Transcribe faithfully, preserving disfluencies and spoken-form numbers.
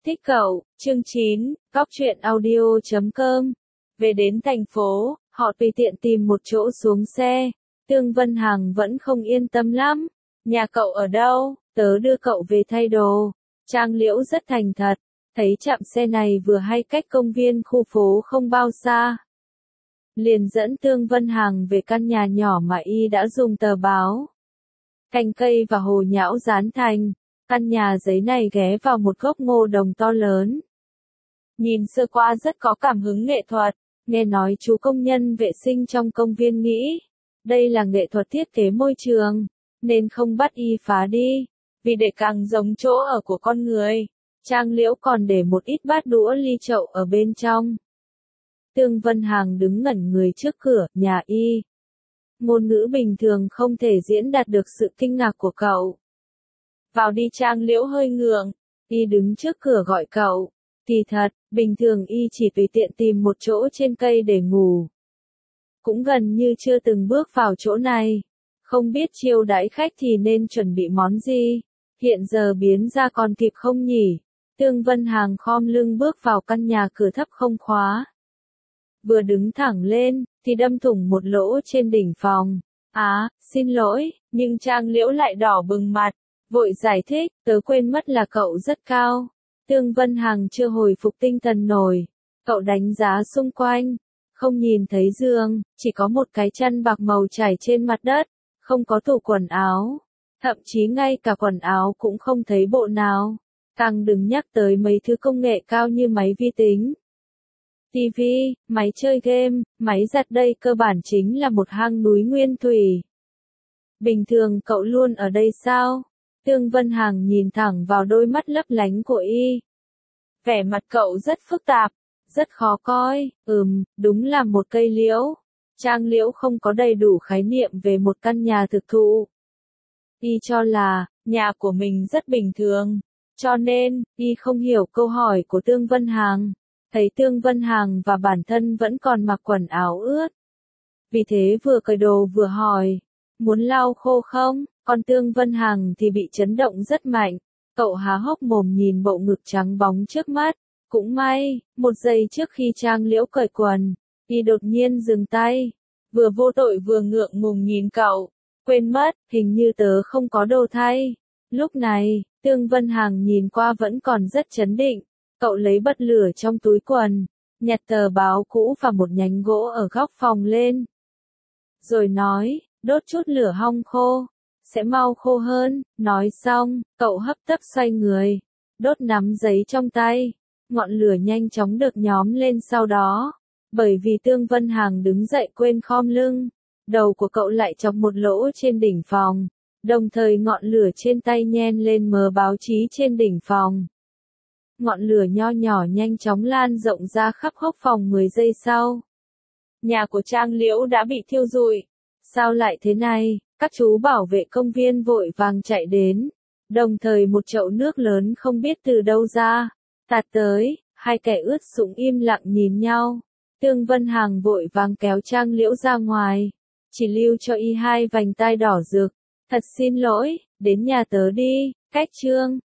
Thích cậu, chương chín, góc truyện audio chấm com. Về đến thành phố, họ tùy tiện tìm một chỗ xuống xe. Tương Vân Hằng vẫn không yên tâm lắm. Nhà cậu ở đâu? Tớ đưa cậu về thay đồ. Trang Liễu rất thành thật. Thấy trạm xe này vừa hay cách công viên khu phố không bao xa. Liền dẫn Tương Vân Hằng về căn nhà nhỏ mà y đã dùng tờ báo, cành cây và hồ nhão dán thành. Căn nhà giấy này ghé vào một gốc ngô đồng to lớn. Nhìn sơ qua rất có cảm hứng nghệ thuật, nghe nói chú công nhân vệ sinh trong công viên nghĩ, đây là nghệ thuật thiết kế môi trường, nên không bắt y phá đi, vì để càng giống chỗ ở của con người. Trang Liễu còn để một ít bát đũa ly chậu ở bên trong. Tương Vân Hằng đứng ngẩn người trước cửa nhà y. Ngôn ngữ bình thường không thể diễn đạt được sự kinh ngạc của cậu. Vào đi. Trang Liễu hơi ngượng, y đứng trước cửa gọi cậu. Kỳ thật, bình thường y chỉ tùy tiện tìm một chỗ trên cây để ngủ. Cũng gần như chưa từng bước vào chỗ này. Không biết chiêu đãi khách thì nên chuẩn bị món gì. Hiện giờ biến ra còn kịp không nhỉ? Tương Vân Hằng khom lưng bước vào căn nhà, cửa thấp không khóa. Vừa đứng thẳng lên, thì đâm thủng một lỗ trên đỉnh phòng. Á, xin lỗi, nhưng Trang Liễu lại đỏ bừng mặt. Vội giải thích, tớ quên mất là cậu rất cao. Tương Vân Hằng chưa hồi phục tinh thần nổi. Cậu đánh giá xung quanh. Không nhìn thấy giường, chỉ có một cái chăn bạc màu trải trên mặt đất. Không có tủ quần áo. Thậm chí ngay cả quần áo cũng không thấy bộ nào. Càng đừng nhắc tới mấy thứ công nghệ cao như máy vi tính, tivi, máy chơi game, máy giặt, đây cơ bản chính là một hang núi nguyên thủy. Bình thường cậu luôn ở đây sao? Tương Vân Hằng nhìn thẳng vào đôi mắt lấp lánh của y. Vẻ mặt cậu rất phức tạp, rất khó coi. Ừm, đúng là một cây liễu. Trang Liễu không có đầy đủ khái niệm về một căn nhà thực thụ. Y cho là, nhà của mình rất bình thường. Cho nên, y không hiểu câu hỏi của Tương Vân Hằng. Thấy Tương Vân Hằng và bản thân vẫn còn mặc quần áo ướt. Vì thế vừa cởi đồ vừa hỏi, muốn lau khô không? Còn Tương Vân Hằng thì bị chấn động rất mạnh. Cậu há hốc mồm nhìn bộ ngực trắng bóng trước mắt. Cũng may, một giây trước khi Trang Liễu cởi quần, y đột nhiên dừng tay. Vừa vô tội vừa ngượng ngùng nhìn cậu. Quên mất, hình như tớ không có đồ thay. Lúc này, Tương Vân Hằng nhìn qua vẫn còn rất trấn định. Cậu lấy bật lửa trong túi quần, nhặt tờ báo cũ và một nhánh gỗ ở góc phòng lên. Rồi nói, đốt chút lửa hong khô, sẽ mau khô hơn. Nói xong, cậu hấp tấp xoay người, đốt nắm giấy trong tay. Ngọn lửa nhanh chóng được nhóm lên sau đó. Bởi vì Tương Vân Hằng đứng dậy quên khom lưng, đầu của cậu lại chọc một lỗ trên đỉnh phòng. Đồng thời ngọn lửa trên tay nhen lên mờ báo chí trên đỉnh phòng. Ngọn lửa nho nhỏ nhanh chóng lan rộng ra khắp góc phòng. Mười giây sau, nhà của Trang Liễu đã bị thiêu rụi. Sao lại thế này? Các chú bảo vệ công viên vội vàng chạy đến. Đồng thời một chậu nước lớn không biết từ đâu ra, tạt tới. Hai kẻ ướt sũng im lặng nhìn nhau. Tương Vân Hằng vội vàng kéo Trang Liễu ra ngoài. Chỉ lưu cho y hai vành tai đỏ rực. Thật xin lỗi, đến nhà tớ đi. Cách chương.